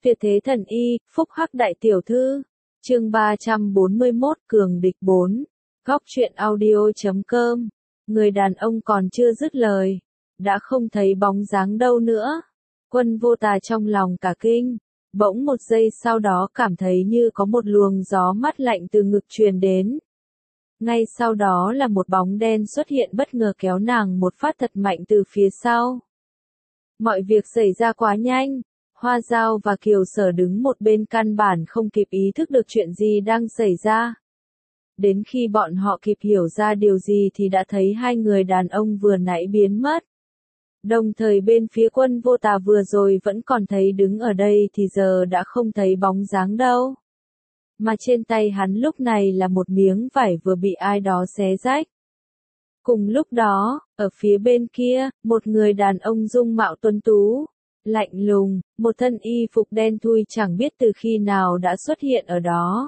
Tuyệt thế thần y, phúc hắc đại tiểu thư. Chương 341 cường địch 4. Góc truyện audio.com. Người đàn ông còn chưa dứt lời, đã không thấy bóng dáng đâu nữa. Quân Vô Tà trong lòng cả kinh, bỗng một giây sau đó cảm thấy như có một luồng gió mát lạnh từ ngực truyền đến. Ngay sau đó là một bóng đen xuất hiện bất ngờ kéo nàng một phát thật mạnh từ phía sau. Mọi việc xảy ra quá nhanh. Hoa Dao và Kiều Sở đứng một bên căn bản không kịp ý thức được chuyện gì đang xảy ra. Đến khi bọn họ kịp hiểu ra điều gì thì đã thấy hai người đàn ông vừa nãy biến mất. Đồng thời bên phía Quân Vô Tà vừa rồi vẫn còn thấy đứng ở đây thì giờ đã không thấy bóng dáng đâu. Mà trên tay hắn lúc này là một miếng vải vừa bị ai đó xé rách. Cùng lúc đó, ở phía bên kia, một người đàn ông dung mạo tuấn tú, lạnh lùng, một thân y phục đen thui chẳng biết từ khi nào đã xuất hiện ở đó.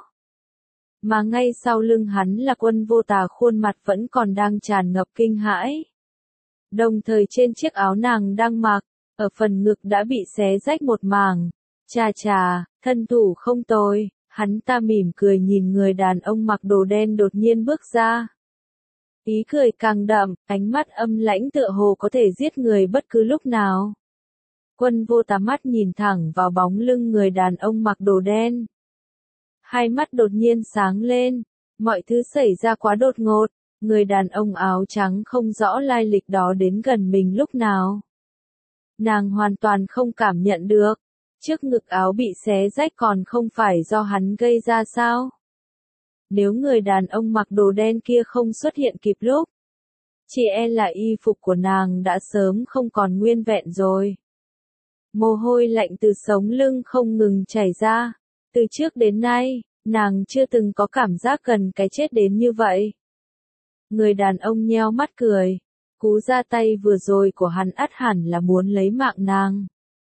Mà ngay sau lưng hắn là Quân Vô Tà, khuôn mặt vẫn còn đang tràn ngập kinh hãi. Đồng thời trên chiếc áo nàng đang mặc, ở phần ngực đã bị xé rách một mảng. Chà chà, thân thủ không tồi. Hắn ta mỉm cười nhìn người đàn ông mặc đồ đen đột nhiên bước ra. Ý cười càng đậm, ánh mắt âm lãnh tựa hồ có thể giết người bất cứ lúc nào. Quân Vô Tà mắt nhìn thẳng vào bóng lưng người đàn ông mặc đồ đen. Hai mắt đột nhiên sáng lên, mọi thứ xảy ra quá đột ngột, người đàn ông áo trắng không rõ lai lịch đó đến gần mình lúc nào. Nàng hoàn toàn không cảm nhận được, trước ngực áo bị xé rách còn không phải do hắn gây ra sao? Nếu người đàn ông mặc đồ đen kia không xuất hiện kịp lúc, chỉ e là y phục của nàng đã sớm không còn nguyên vẹn rồi. Mồ hôi lạnh từ sống lưng không ngừng chảy ra. Từ trước đến nay, nàng chưa từng có cảm giác gần cái chết đến như vậy. Người đàn ông nheo mắt cười. Cú ra tay vừa rồi của hắn ắt hẳn là muốn lấy mạng nàng.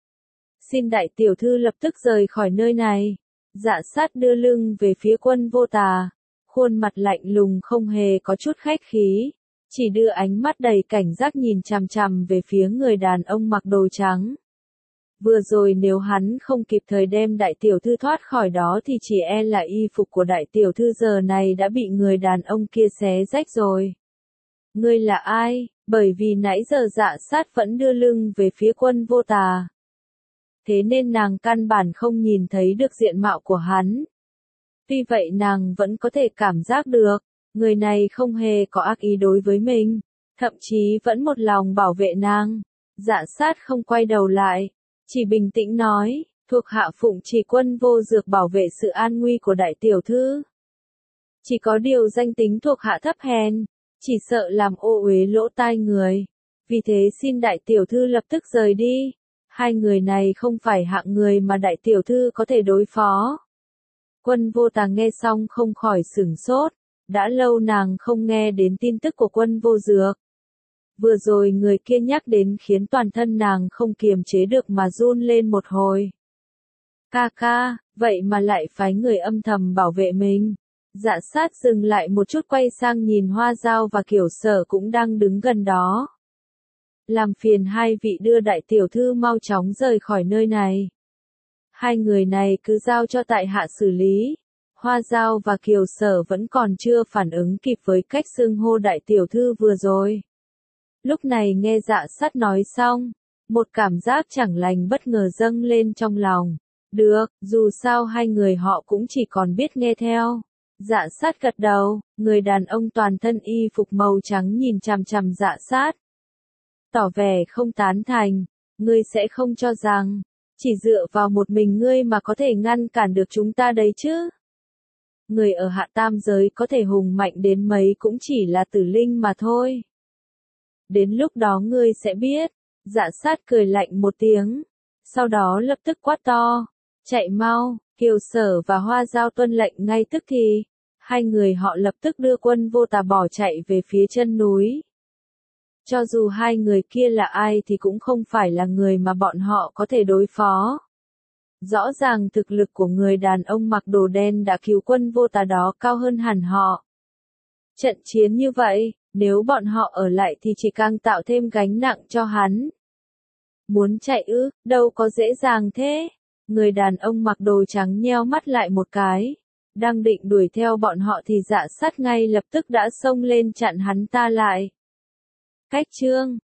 Xin đại tiểu thư lập tức rời khỏi nơi này. Dạ sát đưa lưng về phía Quân Vô Tà. Khuôn mặt lạnh lùng không hề có chút khách khí. Chỉ đưa ánh mắt đầy cảnh giác nhìn chằm chằm về phía người đàn ông mặc đồ trắng. Vừa rồi nếu hắn không kịp thời đem đại tiểu thư thoát khỏi đó thì chỉ e là y phục của đại tiểu thư giờ này đã bị người đàn ông kia xé rách rồi. Ngươi là ai? Bởi vì nãy giờ dạ sát vẫn đưa lưng về phía Quân Vô Tà. Thế nên nàng căn bản không nhìn thấy được diện mạo của hắn. Tuy vậy nàng vẫn có thể cảm giác được, người này không hề có ác ý đối với mình, thậm chí vẫn một lòng bảo vệ nàng. Dạ sát không quay đầu lại, chỉ bình tĩnh nói, thuộc hạ phụng chỉ Quân Vô Dược bảo vệ sự an nguy của đại tiểu thư. Chỉ có điều danh tính thuộc hạ thấp hèn, chỉ sợ làm ô uế lỗ tai người. Vì thế xin đại tiểu thư lập tức rời đi. Hai người này không phải hạng người mà đại tiểu thư có thể đối phó. Quân Vô Tà nghe xong không khỏi sửng sốt. Đã lâu nàng không nghe đến tin tức của Quân Vô Dược. Vừa rồi người kia nhắc đến khiến toàn thân nàng không kiềm chế được mà run lên một hồi. Ca ca, vậy mà lại phái người âm thầm bảo vệ mình. Dạ sát dừng lại một chút quay sang nhìn Hoa Dao và Kiều Sở cũng đang đứng gần đó. Làm phiền hai vị đưa đại tiểu thư mau chóng rời khỏi nơi này. Hai người này cứ giao cho tại hạ xử lý. Hoa Dao và Kiều Sở vẫn còn chưa phản ứng kịp với cách xưng hô đại tiểu thư vừa rồi. Lúc này nghe dạ sát nói xong, một cảm giác chẳng lành bất ngờ dâng lên trong lòng. Được, dù sao hai người họ cũng chỉ còn biết nghe theo. Dạ sát gật đầu, người đàn ông toàn thân y phục màu trắng nhìn chằm chằm dạ sát. Tỏ vẻ không tán thành, ngươi sẽ không cho rằng, chỉ dựa vào một mình ngươi mà có thể ngăn cản được chúng ta đấy chứ. Người ở hạ tam giới có thể hùng mạnh đến mấy cũng chỉ là tử linh mà thôi. Đến lúc đó ngươi sẽ biết. Dạ sát cười lạnh một tiếng, sau đó lập tức quát to, chạy mau. Kiều Sở và Hoa Dao tuân lệnh ngay tức thì. Hai người họ lập tức đưa Quân Vô Tà bỏ chạy về phía chân núi. Cho dù hai người kia là ai thì cũng không phải là người mà bọn họ có thể đối phó. Rõ ràng thực lực của người đàn ông mặc đồ đen đã cứu Quân Vô Tà đó cao hơn hẳn họ. Trận chiến như vậy, nếu bọn họ ở lại thì chỉ càng tạo thêm gánh nặng cho hắn. Muốn chạy ư, đâu có dễ dàng thế. Người đàn ông mặc đồ trắng nheo mắt lại một cái. Đang định đuổi theo bọn họ thì Dạ Sát ngay lập tức đã xông lên chặn hắn ta lại. Cách chương